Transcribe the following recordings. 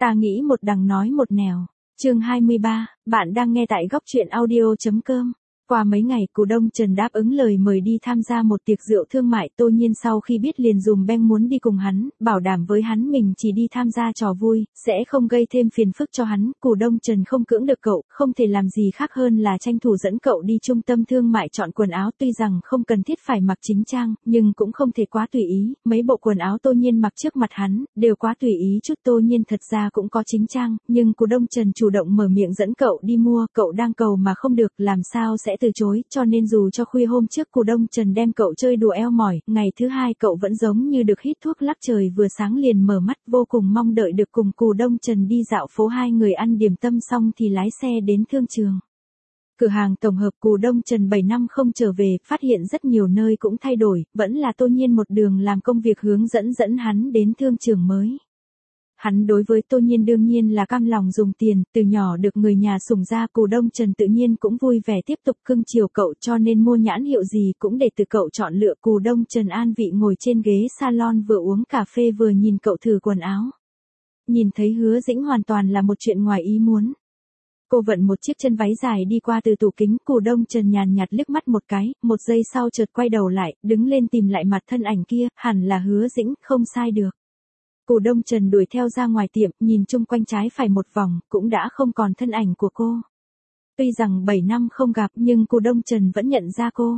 Ta nghĩ một đằng nói một nẻo. Chương 23, bạn đang nghe tại góc truyện audio.com. Qua mấy ngày, Cù Đông Trần đáp ứng lời mời đi tham gia một tiệc rượu thương mại. Tô Nhiên sau khi biết liền dùm beng muốn đi cùng hắn, bảo đảm với hắn mình chỉ đi tham gia trò vui, sẽ không gây thêm phiền phức cho hắn. Cù Đông Trần không cưỡng được cậu, không thể làm gì khác hơn là tranh thủ dẫn cậu đi trung tâm thương mại chọn quần áo. Tuy rằng không cần thiết phải mặc chính trang, nhưng cũng không thể quá tùy ý. Mấy bộ quần áo Tô Nhiên mặc trước mặt hắn, đều quá tùy ý chút. Tô Nhiên thật ra cũng có chính trang, nhưng Cù Đông Trần chủ động mở miệng dẫn cậu đi mua, cậu đang cầu mà không được, làm sao sẽ từ chối, cho nên dù cho khuya hôm trước Cù Đông Trần đem cậu chơi đùa eo mỏi, ngày thứ hai cậu vẫn giống như được hít thuốc lắc, trời vừa sáng liền mở mắt, vô cùng mong đợi được cùng Cù Đông Trần đi dạo phố. Hai người ăn điểm tâm xong thì lái xe đến thương trường. Cửa hàng tổng hợp. Cù Đông Trần 7 năm không trở về, phát hiện rất nhiều nơi cũng thay đổi, vẫn là Tô Nhiên một đường làm công việc hướng dẫn hắn đến thương trường mới. Hắn đối với Tô Nhiên đương nhiên là cam lòng dùng tiền, từ nhỏ được người nhà sủng ra, Cù Đông Trần tự nhiên cũng vui vẻ tiếp tục cưng chiều cậu, cho nên mua nhãn hiệu gì cũng để từ cậu chọn lựa. Cù Đông Trần an vị ngồi trên ghế salon vừa uống cà phê vừa nhìn cậu thử quần áo. Nhìn thấy Hứa Dĩnh hoàn toàn là một chuyện ngoài ý muốn. Cô vận một chiếc chân váy dài đi qua từ tủ kính, Cù Đông Trần nhàn nhạt liếc mắt một cái, một giây sau chợt quay đầu lại, đứng lên tìm lại mặt thân ảnh kia, hẳn là Hứa Dĩnh, không sai được. Cù Đông Trần đuổi theo ra ngoài tiệm, nhìn chung quanh trái phải một vòng, cũng đã không còn thân ảnh của cô. Tuy rằng 7 năm không gặp nhưng Cù Đông Trần vẫn nhận ra cô.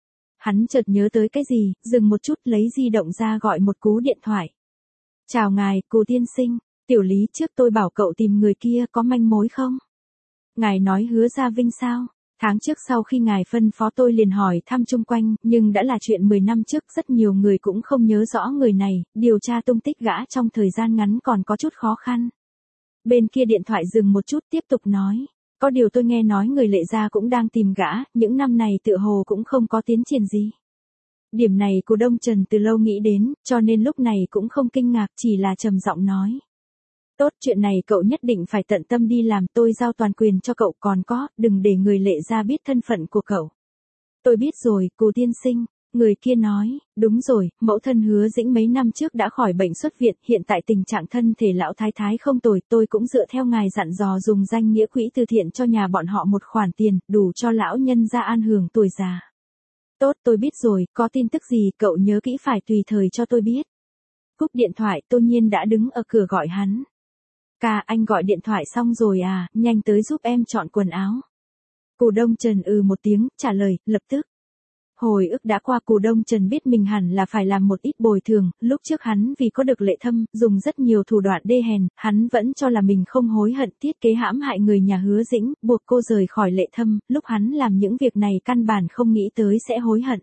Hắn chợt nhớ tới cái gì, dừng một chút lấy di động ra gọi một cú điện thoại. Chào ngài, Cù tiên sinh, tiểu Lý trước tôi bảo cậu tìm người kia có manh mối không? Ngài nói Hứa Gia Vinh sao? Tháng trước sau khi ngài phân phó tôi liền hỏi thăm chung quanh, nhưng đã là chuyện 10 năm trước, rất nhiều người cũng không nhớ rõ người này, điều tra tung tích gã trong thời gian ngắn còn có chút khó khăn. Bên kia điện thoại dừng một chút tiếp tục nói, có điều tôi nghe nói người Lệ Gia cũng đang tìm gã, những năm này tựa hồ cũng không có tiến triển gì. Điểm này Cù Đông Trần từ lâu nghĩ đến, cho nên lúc này cũng không kinh ngạc, chỉ là trầm giọng nói. Tốt, chuyện này cậu nhất định phải tận tâm đi làm, tôi giao toàn quyền cho cậu, còn có, đừng để người Lệ Gia biết thân phận của cậu. Tôi biết rồi, Cù tiên sinh, người kia nói, đúng rồi, mẫu thân Hứa Dĩnh mấy năm trước đã khỏi bệnh xuất viện, hiện tại tình trạng thân thể lão thái thái không tồi, tôi cũng dựa theo ngài dặn dò dùng danh nghĩa quỹ từ thiện cho nhà bọn họ một khoản tiền, đủ cho lão nhân gia an hưởng tuổi già. Tốt, tôi biết rồi, có tin tức gì cậu nhớ kỹ phải tùy thời cho tôi biết. Cúp điện thoại, Tô Nhiên đã đứng ở cửa gọi hắn. Ca, anh gọi điện thoại xong rồi à, nhanh tới giúp em chọn quần áo. Cù Đông Trần một tiếng, trả lời, lập tức. Hồi ức đã qua, Cù Đông Trần biết mình hẳn là phải làm một ít bồi thường, lúc trước hắn vì có được Lệ Thâm, dùng rất nhiều thủ đoạn đê hèn, hắn vẫn cho là mình không hối hận, thiết kế hãm hại người nhà Hứa Dĩnh, buộc cô rời khỏi Lệ Thâm, lúc hắn làm những việc này căn bản không nghĩ tới sẽ hối hận.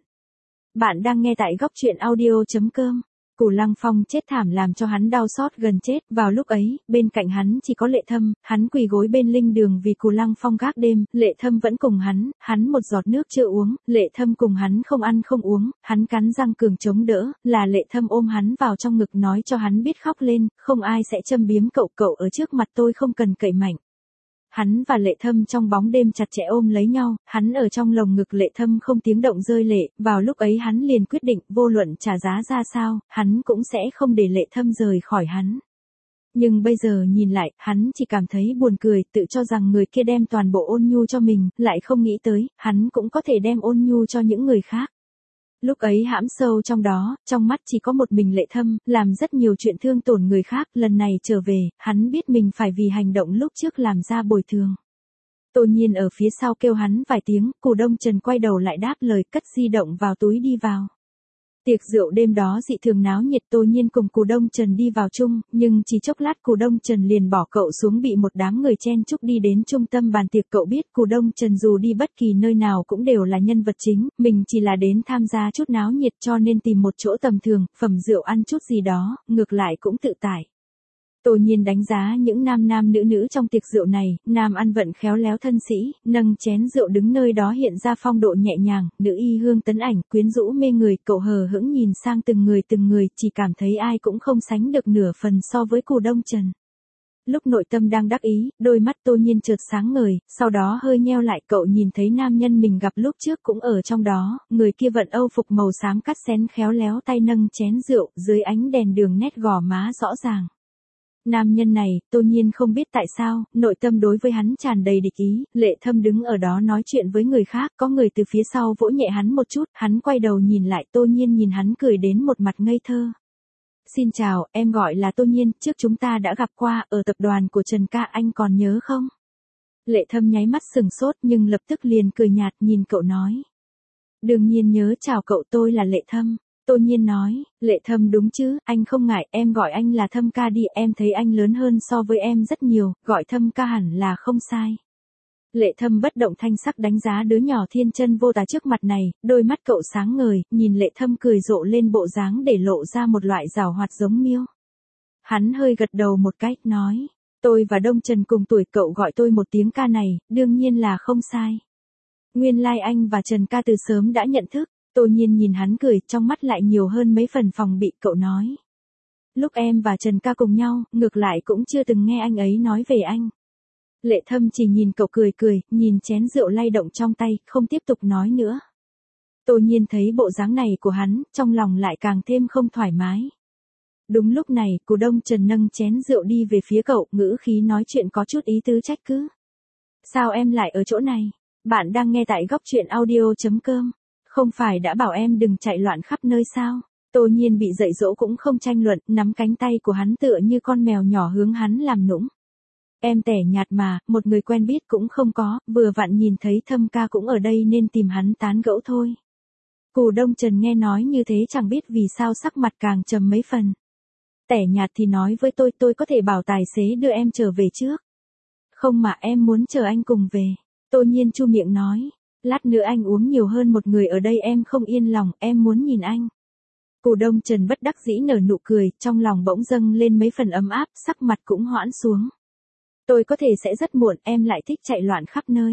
Bạn đang nghe tại góc truyện audio.com. Cù Lăng Phong chết thảm làm cho hắn đau xót gần chết, vào lúc ấy, bên cạnh hắn chỉ có Lệ Thâm, hắn quỳ gối bên linh đường vì Cù Lăng Phong gác đêm, Lệ Thâm vẫn cùng hắn một giọt nước chưa uống, Lệ Thâm cùng hắn không ăn không uống, hắn cắn răng cường chống đỡ, là Lệ Thâm ôm hắn vào trong ngực nói cho hắn biết khóc lên, không ai sẽ châm biếm cậu ở trước mặt tôi không cần cậy mạnh. Hắn và Lệ Thâm trong bóng đêm chặt chẽ ôm lấy nhau, hắn ở trong lồng ngực Lệ Thâm không tiếng động rơi lệ, vào lúc ấy hắn liền quyết định, vô luận trả giá ra sao, hắn cũng sẽ không để Lệ Thâm rời khỏi hắn. Nhưng bây giờ nhìn lại, hắn chỉ cảm thấy buồn cười, tự cho rằng người kia đem toàn bộ ôn nhu cho mình, lại không nghĩ tới, hắn cũng có thể đem ôn nhu cho những người khác. Lúc ấy hãm sâu trong đó, trong mắt chỉ có một mình Lệ Thâm, làm rất nhiều chuyện thương tổn người khác, lần này trở về, hắn biết mình phải vì hành động lúc trước làm ra bồi thường. Tô Nhiên ở phía sau kêu hắn vài tiếng, Cù Đông Trần quay đầu lại đáp lời, cất di động vào túi đi vào. Tiệc rượu đêm đó dị thường náo nhiệt, Tô Nhiên cùng Cù Đông Trần đi vào chung, nhưng chỉ chốc lát Cù Đông Trần liền bỏ cậu xuống, bị một đám người chen chúc đi đến trung tâm bàn tiệc. Cậu biết Cù Đông Trần dù đi bất kỳ nơi nào cũng đều là nhân vật chính, mình chỉ là đến tham gia chút náo nhiệt, cho nên tìm một chỗ tầm thường, phẩm rượu ăn chút gì đó, ngược lại cũng tự tại. Tô Nhiên đánh giá những nam nữ trong tiệc rượu này, nam ăn vận khéo léo thân sĩ, nâng chén rượu đứng nơi đó hiện ra phong độ nhẹ nhàng, nữ y hương tấn ảnh, quyến rũ mê người, cậu hờ hững nhìn sang từng người, chỉ cảm thấy ai cũng không sánh được nửa phần so với Cù Đông Trần. Lúc nội tâm đang đắc ý, đôi mắt Tô Nhiên chợt sáng ngời, sau đó hơi nheo lại, cậu nhìn thấy nam nhân mình gặp lúc trước cũng ở trong đó, người kia vận âu phục màu xám cắt xén khéo léo, tay nâng chén rượu, dưới ánh đèn đường nét gò má rõ ràng. Nam nhân này, Tô Nhiên không biết tại sao, nội tâm đối với hắn tràn đầy địch ý, Lệ Thâm đứng ở đó nói chuyện với người khác, có người từ phía sau vỗ nhẹ hắn một chút, hắn quay đầu nhìn lại Tô Nhiên nhìn hắn cười đến một mặt ngây thơ. Xin chào, em gọi là Tô Nhiên, trước chúng ta đã gặp qua, ở tập đoàn của Trần ca anh còn nhớ không? Lệ Thâm nháy mắt sừng sốt nhưng lập tức liền cười nhạt nhìn cậu nói. Đương nhiên nhớ, chào cậu, tôi là Lệ Thâm. Tô Nhiên nói, Lệ Thâm đúng chứ, anh không ngại, em gọi anh là Thâm ca đi, em thấy anh lớn hơn so với em rất nhiều, gọi Thâm ca hẳn là không sai. Lệ Thâm bất động thanh sắc đánh giá đứa nhỏ thiên chân vô tà trước mặt này, đôi mắt cậu sáng ngời, nhìn Lệ Thâm cười rộ lên bộ dáng để lộ ra một loại giảo hoạt giống miêu. Hắn hơi gật đầu một cái, nói, tôi và Đông Trần cùng tuổi, cậu gọi tôi một tiếng ca này, đương nhiên là không sai. Nguyên lai anh và Trần ca từ sớm đã nhận thức. Tô Nhiên nhìn hắn cười, trong mắt lại nhiều hơn mấy phần phòng bị, cậu nói. Lúc em và Trần ca cùng nhau, ngược lại cũng chưa từng nghe anh ấy nói về anh. Lệ Thâm chỉ nhìn cậu cười cười, nhìn chén rượu lay động trong tay, không tiếp tục nói nữa. Tô Nhiên thấy bộ dáng này của hắn, trong lòng lại càng thêm không thoải mái. Đúng lúc này, Cù Đông Trần nâng chén rượu đi về phía cậu, ngữ khí nói chuyện có chút ý tứ trách cứ. Sao em lại ở chỗ này? Bạn đang nghe tại góc truyện audio.com. Không phải đã bảo em đừng chạy loạn khắp nơi sao? Tô Nhiên bị dạy dỗ cũng không tranh luận, nắm cánh tay của hắn tựa như con mèo nhỏ hướng hắn làm nũng. Em tẻ nhạt mà, một người quen biết cũng không có, vừa vặn nhìn thấy Thâm ca cũng ở đây nên tìm hắn tán gẫu thôi. Cù Đông Trần nghe nói như thế chẳng biết vì sao sắc mặt càng trầm mấy phần. Tẻ nhạt thì nói với tôi có thể bảo tài xế đưa em trở về trước. Không mà em muốn chờ anh cùng về. Tô Nhiên chu miệng nói. Lát nữa anh uống nhiều hơn một người ở đây em không yên lòng, em muốn nhìn anh. Cù Đông Trần bất đắc dĩ nở nụ cười, trong lòng bỗng dâng lên mấy phần ấm áp, sắc mặt cũng hoãn xuống. Tôi có thể sẽ rất muộn, em lại thích chạy loạn khắp nơi.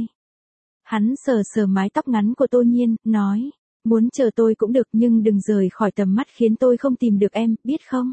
Hắn sờ sờ mái tóc ngắn của Tô Nhiên, nói, muốn chờ tôi cũng được nhưng đừng rời khỏi tầm mắt khiến tôi không tìm được em, biết không?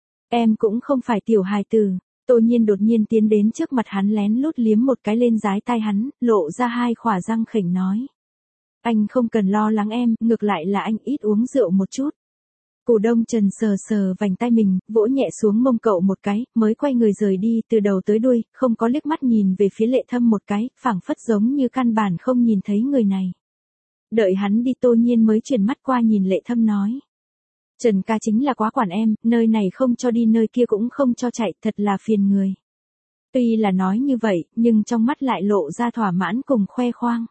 Em cũng không phải tiểu hài tử. Tô Nhiên đột nhiên tiến đến trước mặt hắn lén lút liếm một cái lên dái tai hắn, lộ ra hai khỏa răng khểnh nói. Anh không cần lo lắng em, ngược lại là anh ít uống rượu một chút. Cù Đông Trần sờ sờ vành tai mình, vỗ nhẹ xuống mông cậu một cái, mới quay người rời đi từ đầu tới đuôi, không có liếc mắt nhìn về phía Lệ Thâm một cái, phảng phất giống như căn bản không nhìn thấy người này. Đợi hắn đi Tô Nhiên mới chuyển mắt qua nhìn Lệ Thâm nói. Trần ca chính là quá quản em, nơi này không cho đi nơi kia cũng không cho chạy, thật là phiền người. Tuy là nói như vậy, nhưng trong mắt lại lộ ra thỏa mãn cùng khoe khoang.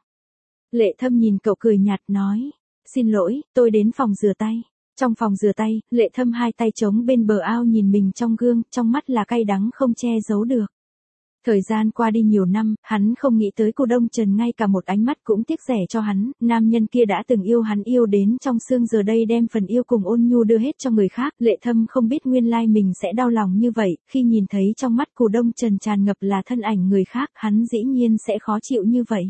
Lệ Thâm nhìn cậu cười nhạt nói, xin lỗi, tôi đến phòng rửa tay. Trong phòng rửa tay, Lệ Thâm hai tay chống bên bờ ao nhìn mình trong gương, trong mắt là cay đắng không che giấu được. Thời gian qua đi nhiều năm, hắn không nghĩ tới Cù Đông Trần ngay cả một ánh mắt cũng tiếc rẻ cho hắn, nam nhân kia đã từng yêu hắn yêu đến trong xương giờ đây đem phần yêu cùng ôn nhu đưa hết cho người khác, Lệ Thâm không biết nguyên lai mình sẽ đau lòng như vậy, khi nhìn thấy trong mắt Cù Đông Trần tràn ngập là thân ảnh người khác, hắn dĩ nhiên sẽ khó chịu như vậy.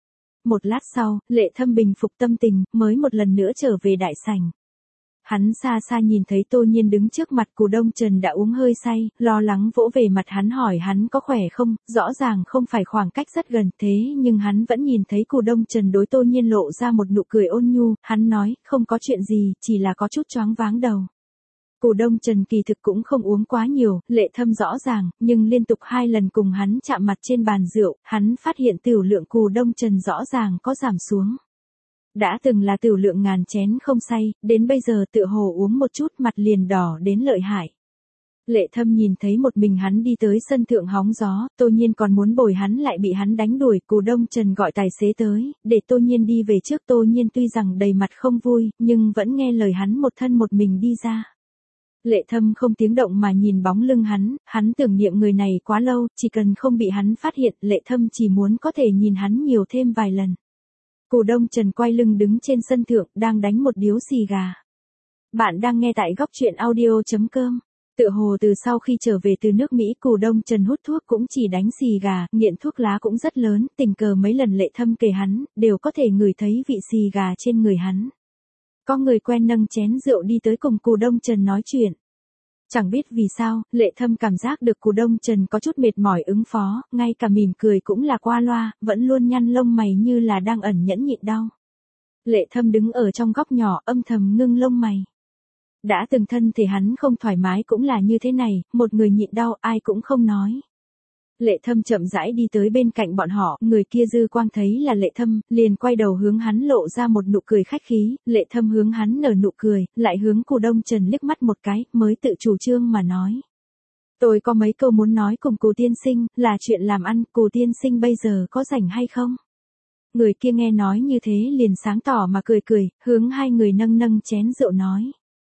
Một lát sau, Lệ Thâm bình phục tâm tình, mới một lần nữa trở về đại sảnh. Hắn xa xa nhìn thấy Tô Nhiên đứng trước mặt Cù Đông Trần đã uống hơi say, lo lắng vỗ về mặt hắn hỏi hắn có khỏe không, rõ ràng không phải khoảng cách rất gần thế nhưng hắn vẫn nhìn thấy Cù Đông Trần đối Tô Nhiên lộ ra một nụ cười ôn nhu, hắn nói, không có chuyện gì, chỉ là có chút choáng váng đầu. Cù Đông Trần kỳ thực cũng không uống quá nhiều, Lệ Thâm rõ ràng, nhưng liên tục 2 lần cùng hắn chạm mặt trên bàn rượu, hắn phát hiện tiểu lượng Cù Đông Trần rõ ràng có giảm xuống. Đã từng là tiểu lượng ngàn chén không say, đến bây giờ tựa hồ uống một chút mặt liền đỏ đến lợi hại. Lệ Thâm nhìn thấy một mình hắn đi tới sân thượng hóng gió, Tô Nhiên còn muốn bồi hắn lại bị hắn đánh đuổi, Cù Đông Trần gọi tài xế tới, để Tô Nhiên đi về trước. Tô Nhiên tuy rằng đầy mặt không vui, nhưng vẫn nghe lời hắn một thân một mình đi ra. Lệ Thâm không tiếng động mà nhìn bóng lưng hắn tưởng niệm người này quá lâu, chỉ cần không bị hắn phát hiện, Lệ Thâm chỉ muốn có thể nhìn hắn nhiều thêm vài lần. Cù Đông Trần quay lưng đứng trên sân thượng, đang đánh một điếu xì gà. Bạn đang nghe tại góc truyện audio.com. Tựa hồ từ sau khi trở về từ nước Mỹ, Cù Đông Trần hút thuốc cũng chỉ đánh xì gà, nghiện thuốc lá cũng rất lớn, tình cờ mấy lần Lệ Thâm kể hắn, đều có thể ngửi thấy vị xì gà trên người hắn. Có người quen nâng chén rượu đi tới cùng Cù Đông Trần nói chuyện. Chẳng biết vì sao, Lệ Thâm cảm giác được Cù Đông Trần có chút mệt mỏi ứng phó, ngay cả mỉm cười cũng là qua loa, vẫn luôn nhăn lông mày như là đang ẩn nhẫn nhịn đau. Lệ Thâm đứng ở trong góc nhỏ âm thầm ngưng lông mày. Đã từng thân thể hắn không thoải mái cũng là như thế này, một người nhịn đau ai cũng không nói. Lệ Thâm chậm rãi đi tới bên cạnh bọn họ, người kia dư quang thấy là Lệ Thâm, liền quay đầu hướng hắn lộ ra một nụ cười khách khí, Lệ Thâm hướng hắn nở nụ cười, lại hướng Cù Đông Trần liếc mắt một cái, mới tự chủ trương mà nói. Tôi có mấy câu muốn nói cùng Cù tiên sinh, là chuyện làm ăn, Cù tiên sinh bây giờ có rảnh hay không? Người kia nghe nói như thế liền sáng tỏ mà cười cười, hướng hai người nâng nâng chén rượu nói.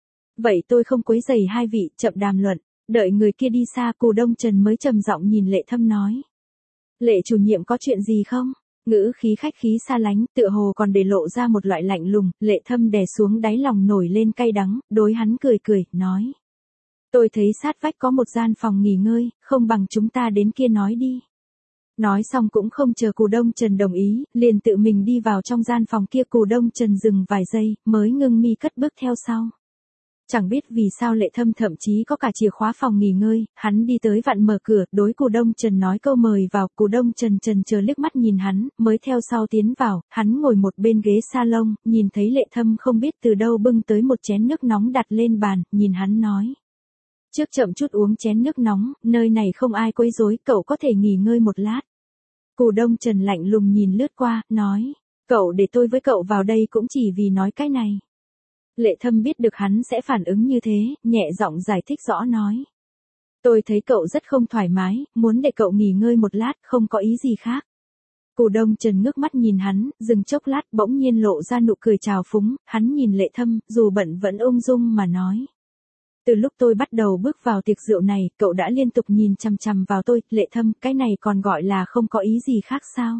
Vậy tôi không quấy rầy hai vị, chậm đàm luận. Đợi người kia đi xa, Cù Đông Trần mới trầm giọng nhìn Lệ Thâm nói. Lệ chủ nhiệm có chuyện gì không? Ngữ khí khách khí xa lánh, tựa hồ còn để lộ ra một loại lạnh lùng, Lệ Thâm đè xuống đáy lòng nổi lên cay đắng, đối hắn cười cười, nói. Tôi thấy sát vách có một gian phòng nghỉ ngơi, không bằng chúng ta đến kia nói đi. Nói xong cũng không chờ Cù Đông Trần đồng ý, liền tự mình đi vào trong gian phòng kia. Cù Đông Trần dừng vài giây, mới ngưng mi cất bước theo sau. Chẳng biết vì sao Lệ Thâm thậm chí có cả chìa khóa phòng nghỉ ngơi, hắn đi tới vặn mở cửa, đối Cù Đông Trần nói câu mời vào, Cù Đông Trần chần chờ liếc mắt nhìn hắn, mới theo sau tiến vào, hắn ngồi một bên ghế salon, nhìn thấy Lệ Thâm không biết từ đâu bưng tới một chén nước nóng đặt lên bàn, nhìn hắn nói. Trước chậm chút uống chén nước nóng, nơi này không ai quấy rối, cậu có thể nghỉ ngơi một lát. Cù Đông Trần lạnh lùng nhìn lướt qua, nói, cậu để tôi với cậu vào đây cũng chỉ vì nói cái này. Lệ Thâm biết được hắn sẽ phản ứng như thế, nhẹ giọng giải thích rõ nói. Tôi thấy cậu rất không thoải mái, muốn để cậu nghỉ ngơi một lát, không có ý gì khác. Cù Đông Trần ngước mắt nhìn hắn, dừng chốc lát bỗng nhiên lộ ra nụ cười trào phúng, hắn nhìn Lệ Thâm, dù bận vẫn ung dung mà nói. Từ lúc tôi bắt đầu bước vào tiệc rượu này, cậu đã liên tục nhìn chằm chằm vào tôi, Lệ Thâm, cái này còn gọi là không có ý gì khác sao?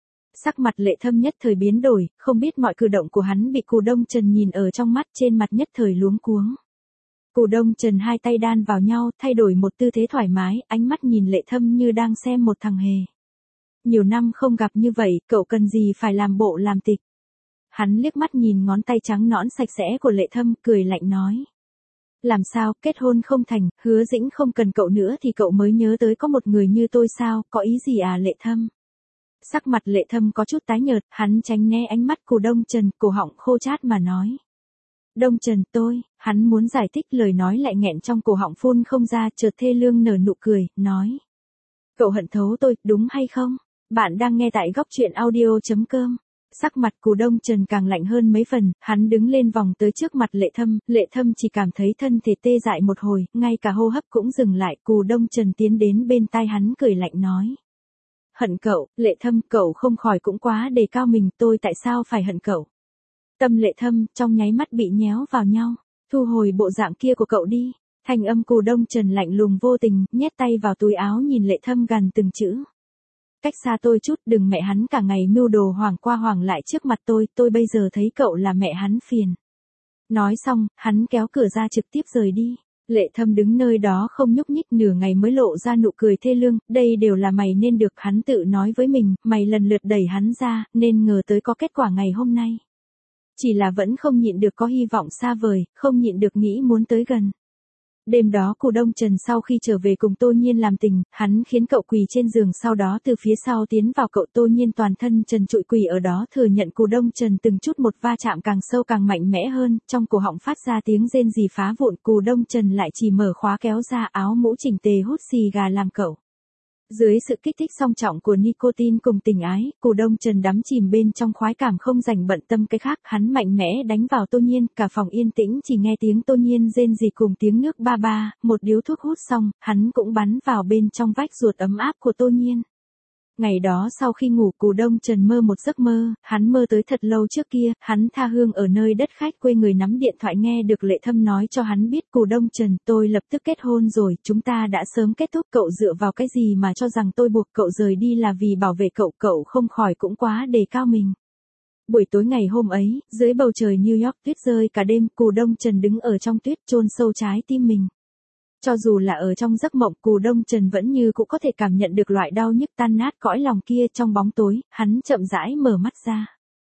Sắc mặt Lệ Thâm nhất thời biến đổi, không biết mọi cử động của hắn bị Cù Đông Trần nhìn ở trong mắt, trên mặt nhất thời luống cuống. Cù Đông Trần hai tay đan vào nhau, thay đổi một tư thế thoải mái, ánh mắt nhìn Lệ Thâm như đang xem một thằng hề. Nhiều năm không gặp như vậy, cậu cần gì phải làm bộ làm tịch. Hắn liếc mắt nhìn ngón tay trắng nõn sạch sẽ của Lệ Thâm, cười lạnh nói. Làm sao, kết hôn không thành, Hứa Dĩnh không cần cậu nữa thì cậu mới nhớ tới có một người như tôi sao, có ý gì à Lệ Thâm? Sắc mặt Lệ Thâm có chút tái nhợt, hắn tránh né ánh mắt của Đông Trần, cổ họng khô chát mà nói. Đông Trần hắn muốn giải thích lời nói lại nghẹn trong cổ họng phun không ra, chợt thê lương nở nụ cười, nói. Cậu hận thấu tôi, đúng hay không? Bạn đang nghe tại góc truyện audio.com. Sắc mặt Cù Đông Trần càng lạnh hơn mấy phần, hắn đứng lên vòng tới trước mặt Lệ Thâm chỉ cảm thấy thân thể tê dại một hồi, ngay cả hô hấp cũng dừng lại. Cù Đông Trần tiến đến bên tai hắn cười lạnh nói. Hận cậu, Lệ Thâm, cậu không khỏi cũng quá đề cao mình, tôi tại sao phải hận cậu? Tâm Lệ Thâm trong nháy mắt bị nhéo vào nhau, thu hồi bộ dạng kia của cậu đi. Thanh âm Cù Đông Trần lạnh lùng vô tình, nhét tay vào túi áo nhìn Lệ Thâm gằn từng chữ. Cách xa tôi chút, đừng mẹ hắn cả ngày mưu đồ hoảng qua hoảng lại trước mặt tôi bây giờ thấy cậu là mẹ hắn phiền. Nói xong, hắn kéo cửa ra trực tiếp rời đi. Lệ Thâm đứng nơi đó không nhúc nhích nửa ngày mới lộ ra nụ cười thê lương, đây đều là mày nên được, hắn tự nói với mình, mày lần lượt đẩy hắn ra, nên ngờ tới có kết quả ngày hôm nay. Chỉ là vẫn không nhịn được có hy vọng xa vời, không nhịn được nghĩ muốn tới gần. Đêm đó Cù Đông Trần sau khi trở về cùng Tô Nhiên làm tình, hắn khiến cậu quỳ trên giường, sau đó từ phía sau tiến vào cậu. Tô Nhiên toàn thân trần trụi quỳ ở đó, thừa nhận Cù Đông Trần từng chút một va chạm càng sâu càng mạnh mẽ hơn, trong cổ họng phát ra tiếng rên rỉ phá vụn. Cù Đông Trần lại chỉ mở khóa kéo ra áo mũ chỉnh tề hút xì gà làm cậu. Dưới sự kích thích song trọng của nicotine cùng tình ái, Cù Đông Trần đắm chìm bên trong khoái cảm không dành bận tâm cái khác, hắn mạnh mẽ đánh vào Tô Nhiên, cả phòng yên tĩnh chỉ nghe tiếng Tô Nhiên rên rỉ cùng tiếng nước ba ba, một điếu thuốc hút xong, hắn cũng bắn vào bên trong vách ruột ấm áp của Tô Nhiên. Ngày đó sau khi ngủ Cù Đông Trần mơ một giấc mơ, hắn mơ tới thật lâu trước kia, hắn tha hương ở nơi đất khách quê người, nắm điện thoại nghe được Lệ Thâm nói cho hắn biết Cù Đông Trần, tôi lập tức kết hôn rồi, chúng ta đã sớm kết thúc, cậu dựa vào cái gì mà cho rằng tôi buộc cậu rời đi là vì bảo vệ cậu, cậu không khỏi cũng quá đề cao mình. Buổi tối ngày hôm ấy, dưới bầu trời New York tuyết rơi cả đêm, Cù Đông Trần đứng ở trong tuyết chôn sâu trái tim mình. Cho dù là ở trong giấc mộng, Cù Đông Trần vẫn như cũng có thể cảm nhận được loại đau nhức tan nát cõi lòng kia. Trong bóng tối, hắn chậm rãi mở mắt ra.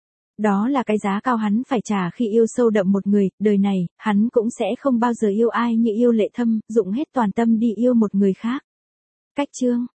Đó là cái giá cao hắn phải trả khi yêu sâu đậm một người, đời này, hắn cũng sẽ không bao giờ yêu ai như yêu Lệ Thâm, dụng hết toàn tâm đi yêu một người khác. Cách chương